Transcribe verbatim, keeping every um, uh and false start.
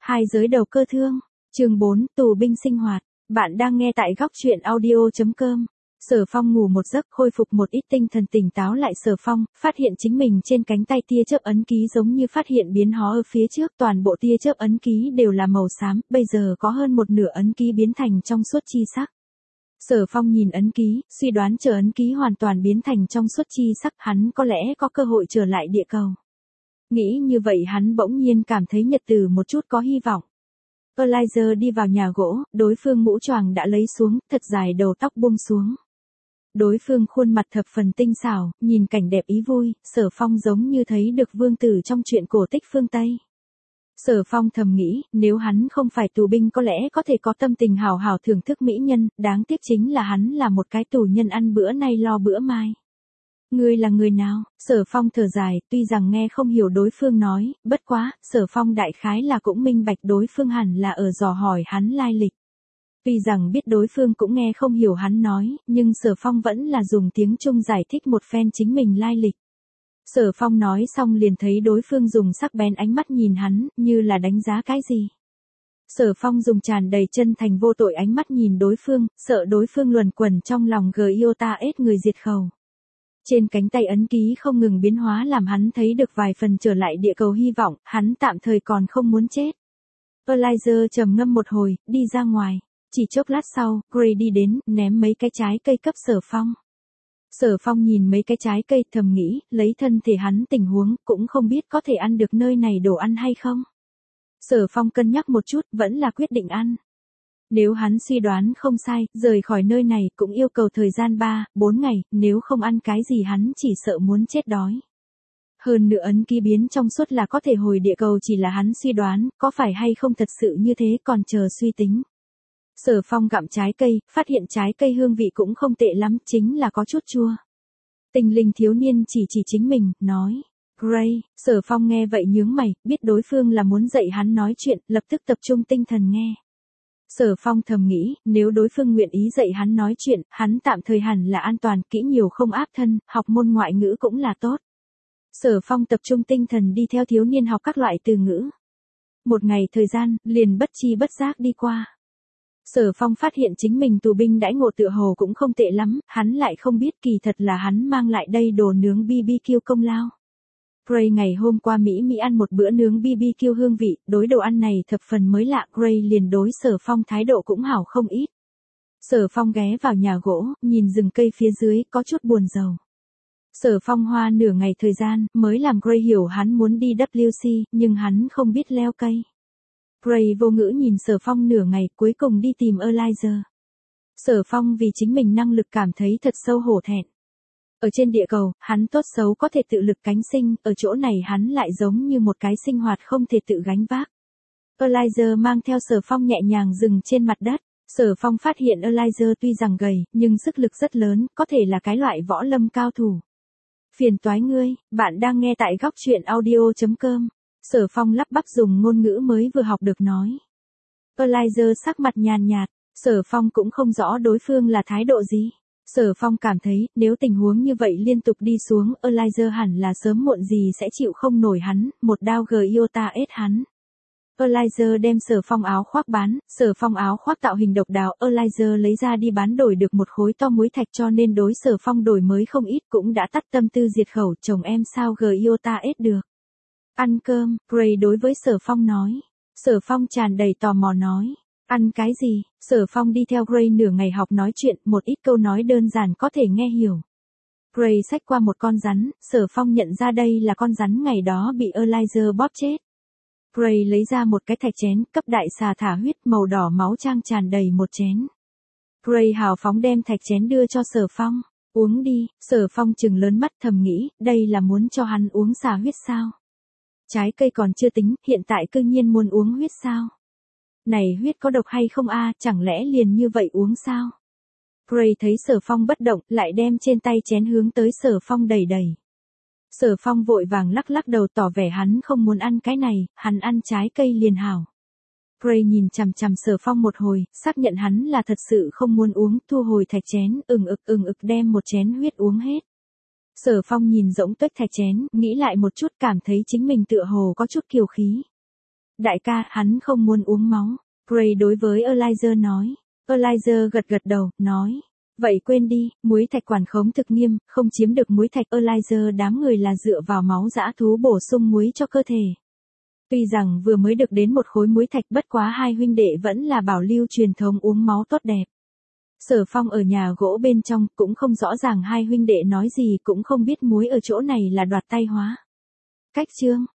Hai giới đầu cơ thương. Chương bốn, tù binh sinh hoạt. Bạn đang nghe tại góc truyện audio chấm com. Sở Phong ngủ một giấc khôi phục một ít tinh thần tỉnh táo lại. Sở Phong phát hiện chính mình trên cánh tay tia chớp ấn ký giống như phát hiện biến hóa ở phía trước, toàn bộ tia chớp ấn ký đều là màu xám, bây giờ có hơn một nửa ấn ký biến thành trong suốt chi sắc. Sở Phong nhìn ấn ký, suy đoán chờ ấn ký hoàn toàn biến thành trong suốt chi sắc, hắn có lẽ có cơ hội trở lại địa cầu. Nghĩ như vậy hắn bỗng nhiên cảm thấy nhật tử một chút có hy vọng. Elijah đi vào nhà gỗ, đối phương mũ choàng đã lấy xuống, thật dài đầu tóc buông xuống. Đối phương khuôn mặt thập phần tinh xảo, nhìn cảnh đẹp ý vui, Sở Phong giống như thấy được vương tử trong truyện cổ tích phương Tây. Sở Phong thầm nghĩ, nếu hắn không phải tù binh có lẽ có thể có tâm tình hào hào thưởng thức mỹ nhân, đáng tiếc chính là hắn là một cái tù nhân ăn bữa nay lo bữa mai. Ngươi là người nào? Sở Phong thở dài, tuy rằng nghe không hiểu đối phương nói, bất quá, Sở Phong đại khái là cũng minh bạch đối phương hẳn là ở dò hỏi hắn lai lịch. Tuy rằng biết đối phương cũng nghe không hiểu hắn nói, nhưng Sở Phong vẫn là dùng tiếng Trung giải thích một phen chính mình lai lịch. Sở Phong nói xong liền thấy đối phương dùng sắc bén ánh mắt nhìn hắn, như là đánh giá cái gì. Sở Phong dùng tràn đầy chân thành vô tội ánh mắt nhìn đối phương, sợ đối phương luẩn quẩn trong lòng gờ yêu ta ết người diệt khẩu. Trên cánh tay ấn ký không ngừng biến hóa làm hắn thấy được vài phần trở lại địa cầu hy vọng, hắn tạm thời còn không muốn chết. Elijah trầm ngâm một hồi, đi ra ngoài. Chỉ chốc lát sau, Gray đi đến, ném mấy cái trái cây cấp Sở Phong. Sở Phong nhìn mấy cái trái cây thầm nghĩ, lấy thân thể hắn tình huống, cũng không biết có thể ăn được nơi này đồ ăn hay không. Sở Phong cân nhắc một chút, vẫn là quyết định ăn. Nếu hắn suy đoán không sai, rời khỏi nơi này cũng yêu cầu thời gian ba, bốn ngày, nếu không ăn cái gì hắn chỉ sợ muốn chết đói. Hơn nữa ấn ký biến trong suốt là có thể hồi địa cầu chỉ là hắn suy đoán, có phải hay không thật sự như thế còn chờ suy tính. Sở Phong gặm trái cây, phát hiện trái cây hương vị cũng không tệ lắm, chính là có chút chua. Tình linh thiếu niên chỉ chỉ chính mình, nói. Gray, Sở Phong nghe vậy nhướng mày, biết đối phương là muốn dạy hắn nói chuyện, lập tức tập trung tinh thần nghe. Sở Phong thầm nghĩ, nếu đối phương nguyện ý dạy hắn nói chuyện, hắn tạm thời hẳn là an toàn, kỹ nhiều không áp thân, học môn ngoại ngữ cũng là tốt. Sở Phong tập trung tinh thần đi theo thiếu niên học các loại từ ngữ. Một ngày thời gian, liền bất chi bất giác đi qua. Sở Phong phát hiện chính mình tù binh đãi ngộ tựa hồ cũng không tệ lắm, hắn lại không biết kỳ thật là hắn mang lại đây đồ nướng bê bê kiu công lao. Gray ngày hôm qua Mỹ Mỹ ăn một bữa nướng bê bê kiu hương vị, đối đồ ăn này thập phần mới lạ, Gray liền đối Sở Phong thái độ cũng hảo không ít. Sở Phong ghé vào nhà gỗ, nhìn rừng cây phía dưới, có chút buồn rầu. Sở Phong hoa nửa ngày thời gian, mới làm Gray hiểu hắn muốn đi vê kép xê, nhưng hắn không biết leo cây. Gray vô ngữ nhìn Sở Phong nửa ngày, cuối cùng đi tìm Elijah. Sở Phong vì chính mình năng lực cảm thấy thật sâu hổ thẹn. Ở trên địa cầu, hắn tốt xấu có thể tự lực cánh sinh, ở chỗ này hắn lại giống như một cái sinh hoạt không thể tự gánh vác. Elijah mang theo Sở Phong nhẹ nhàng dừng trên mặt đất. Sở Phong phát hiện Elijah tuy rằng gầy, nhưng sức lực rất lớn, có thể là cái loại võ lâm cao thủ. Phiền toái ngươi, bạn đang nghe tại góc truyện audio chấm com. Sở Phong lắp bắp dùng ngôn ngữ mới vừa học được nói. Elijah sắc mặt nhàn nhạt, Sở Phong cũng không rõ đối phương là thái độ gì. Sở Phong cảm thấy, nếu tình huống như vậy liên tục đi xuống, Elijah hẳn là sớm muộn gì sẽ chịu không nổi hắn, một đao gờ iota ết hắn. Elijah đem Sở Phong áo khoác bán, Sở Phong áo khoác tạo hình độc đáo, Elijah lấy ra đi bán đổi được một khối to muối thạch cho nên đối Sở Phong đổi mới không ít cũng đã tắt tâm tư diệt khẩu, chồng em sao gờ iota ết được. Ăn cơm, Gray đối với Sở Phong nói. Sở Phong tràn đầy tò mò nói. Ăn cái gì? Sở Phong đi theo Gray nửa ngày học nói chuyện, một ít câu nói đơn giản có thể nghe hiểu. Gray xách qua một con rắn, Sở Phong nhận ra đây là con rắn ngày đó bị Elijah bóp chết. Gray lấy ra một cái thạch chén, cấp đại xà thả huyết màu đỏ máu trang tràn đầy một chén. Gray hào phóng đem thạch chén đưa cho Sở Phong. Uống đi, Sở Phong trừng lớn mắt thầm nghĩ, đây là muốn cho hắn uống xà huyết sao? Trái cây còn chưa tính, hiện tại cư nhiên muốn uống huyết sao? Này huyết có độc hay không a, chẳng lẽ liền như vậy uống sao? Gray thấy Sở Phong bất động, lại đem trên tay chén hướng tới Sở Phong đẩy đẩy. Sở Phong vội vàng lắc lắc đầu tỏ vẻ hắn không muốn ăn cái này, hắn ăn trái cây liền hảo. Gray nhìn chằm chằm Sở Phong một hồi, xác nhận hắn là thật sự không muốn uống, thu hồi thạch chén, ừng ực ừng ực đem một chén huyết uống hết. Sở Phong nhìn rỗng tuếch thạch chén, nghĩ lại một chút cảm thấy chính mình tựa hồ có chút kiêu khí. Đại ca, hắn không muốn uống máu. Gray đối với Elijah nói. Elijah gật gật đầu, nói. Vậy quên đi, muối thạch quản khống thực nghiêm, không chiếm được muối thạch. Elijah đám người là dựa vào máu dã thú bổ sung muối cho cơ thể. Tuy rằng vừa mới được đến một khối muối thạch, bất quá hai huynh đệ vẫn là bảo lưu truyền thống uống máu tốt đẹp. Sở Phong ở nhà gỗ bên trong, cũng không rõ ràng hai huynh đệ nói gì, cũng không biết muối ở chỗ này là đoạt tay hóa. Cách chương